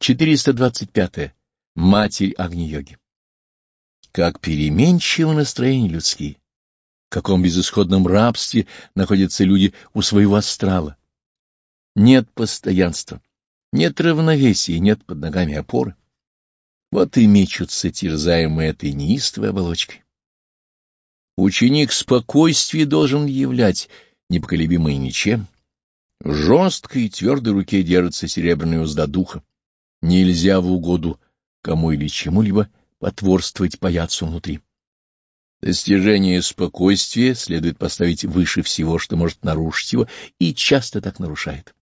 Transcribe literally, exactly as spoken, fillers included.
четыреста двадцать пятое. Матерь Агни-йоги. Как переменчивы настроения людские, в каком безысходном рабстве находятся люди у своего астрала. Нет постоянства, нет равновесия, нет под ногами опоры. Вот и мечутся, терзаемые этой неистовой оболочкой. Ученик спокойствия должен являть, непоколебимый ничем. В жесткой и твердой руке держится серебряная узда духа. Нельзя в угоду кому или чему-либо потворствовать паяцу внутри. Достижение спокойствия следует поставить выше всего, что может нарушить его, и часто так нарушает.